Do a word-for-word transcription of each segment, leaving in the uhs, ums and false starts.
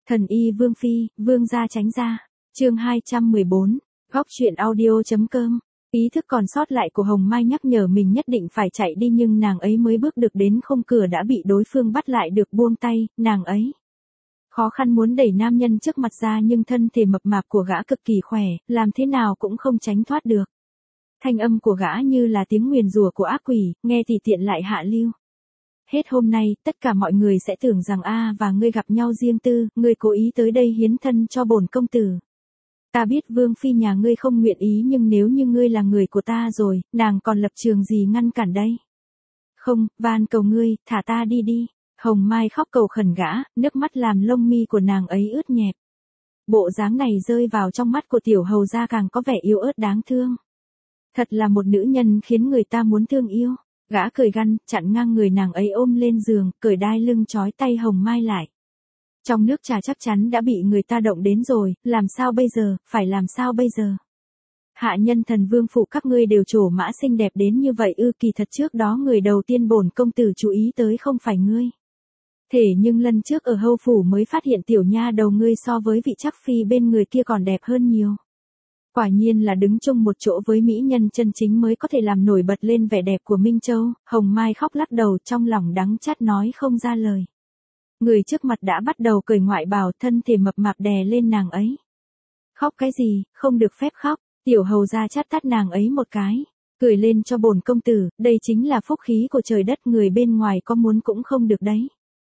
Thần y Vương Phi, Vương gia tránh ra. Chương hai trăm mười bốn, góc truyện audio.com. Ý thức còn sót lại của Hồng Mai nhắc nhở mình nhất định phải chạy đi, nhưng nàng ấy mới bước được đến khung cửa đã bị đối phương bắt lại được buông tay, nàng ấy khó khăn muốn đẩy nam nhân trước mặt ra, nhưng thân thể mập mạp của gã cực kỳ khỏe, làm thế nào cũng không tránh thoát được. Thanh âm của gã như là tiếng nguyền rủa của ác quỷ, nghe thì tiện lại hạ lưu. Hết hôm nay, tất cả mọi người sẽ tưởng rằng a và ngươi gặp nhau riêng tư, ngươi cố ý tới đây hiến thân cho bổn công tử. Ta biết Vương Phi nhà ngươi không nguyện ý, nhưng nếu như ngươi là người của ta rồi, nàng còn lập trường gì ngăn cản đây? Không, van cầu ngươi, thả ta đi đi. Hồng Mai khóc cầu khẩn gã, nước mắt làm lông mi của nàng ấy ướt nhẹp. Bộ dáng này rơi vào trong mắt của tiểu hầu gia càng có vẻ yếu ớt đáng thương. Thật là một nữ nhân khiến người ta muốn thương yêu. Gã cười gằn, chặn ngang người nàng ấy ôm lên giường, cởi đai lưng trói tay Hồng Mai lại. Trong nước trà chắc chắn đã bị người ta động đến rồi, làm sao bây giờ, phải làm sao bây giờ? Hạ nhân thần vương phủ các ngươi đều trổ mã xinh đẹp đến như vậy ư? Kỳ thật trước đó người đầu tiên bổn công tử chú ý tới không phải ngươi. Thế nhưng lần trước ở hầu phủ mới phát hiện tiểu nha đầu ngươi so với vị chắc phi bên người kia còn đẹp hơn nhiều. Quả nhiên là đứng chung một chỗ với mỹ nhân chân chính mới có thể làm nổi bật lên vẻ đẹp của Minh Châu. Hồng Mai khóc lắc đầu, trong lòng đắng chát nói không ra lời. Người trước mặt đã bắt đầu cởi ngoại bào, thân thể mập mạp đè lên nàng ấy. Khóc cái gì, không được phép khóc. Tiểu hầu ra chát tát nàng ấy một cái. Cười lên cho bổn công tử, đây chính là phúc khí của trời đất, người bên ngoài có muốn cũng không được đấy.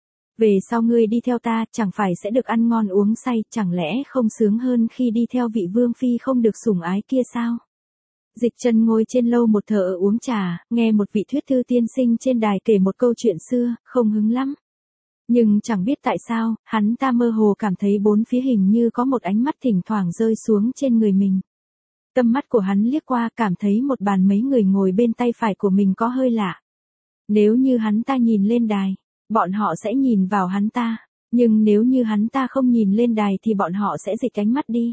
Về sau ngươi đi theo ta, chẳng phải sẽ được ăn ngon uống say, chẳng lẽ không sướng hơn khi đi theo vị Vương Phi không được sủng ái kia sao? Dịch Trần ngồi trên lâu một thợ uống trà, nghe một vị thuyết thư tiên sinh trên đài kể một câu chuyện xưa, không hứng lắm. Nhưng chẳng biết tại sao, hắn ta mơ hồ cảm thấy bốn phía hình như có một ánh mắt thỉnh thoảng rơi xuống trên người mình. Tâm mắt của hắn liếc qua, cảm thấy một bàn mấy người ngồi bên tay phải của mình có hơi lạ. Nếu như hắn ta nhìn lên đài, bọn họ sẽ nhìn vào hắn ta, nhưng nếu như hắn ta không nhìn lên đài thì bọn họ sẽ dịch ánh mắt đi.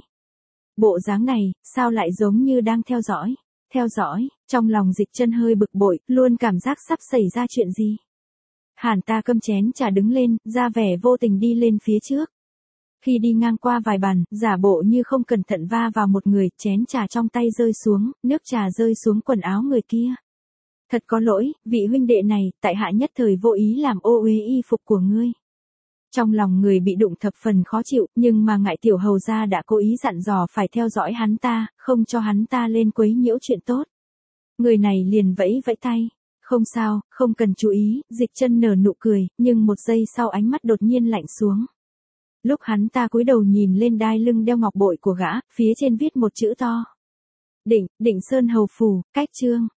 Bộ dáng này, sao lại giống như đang theo dõi? Theo dõi, trong lòng Dịch Chân hơi bực bội, luôn cảm giác sắp xảy ra chuyện gì. Hàn ta câm chén trà đứng lên, ra vẻ vô tình đi lên phía trước. Khi đi ngang qua vài bàn, giả bộ như không cẩn thận va vào một người, chén trà trong tay rơi xuống, nước trà rơi xuống quần áo người kia. Thật có lỗi, vị huynh đệ này, tại hạ nhất thời vô ý làm ô uế y phục của ngươi. Trong lòng người bị đụng thập phần khó chịu, nhưng mà ngại tiểu hầu gia đã cố ý dặn dò phải theo dõi hắn ta, không cho hắn ta lên quấy nhiễu chuyện tốt. Người này liền vẫy vẫy tay. Không sao, không cần chú ý. Dịch Chân nở nụ cười, nhưng một giây sau ánh mắt đột nhiên lạnh xuống. Lúc hắn ta cúi đầu nhìn lên đai lưng đeo ngọc bội của gã, phía trên viết một chữ to. Định, Định Sơn hầu phủ, cách trương.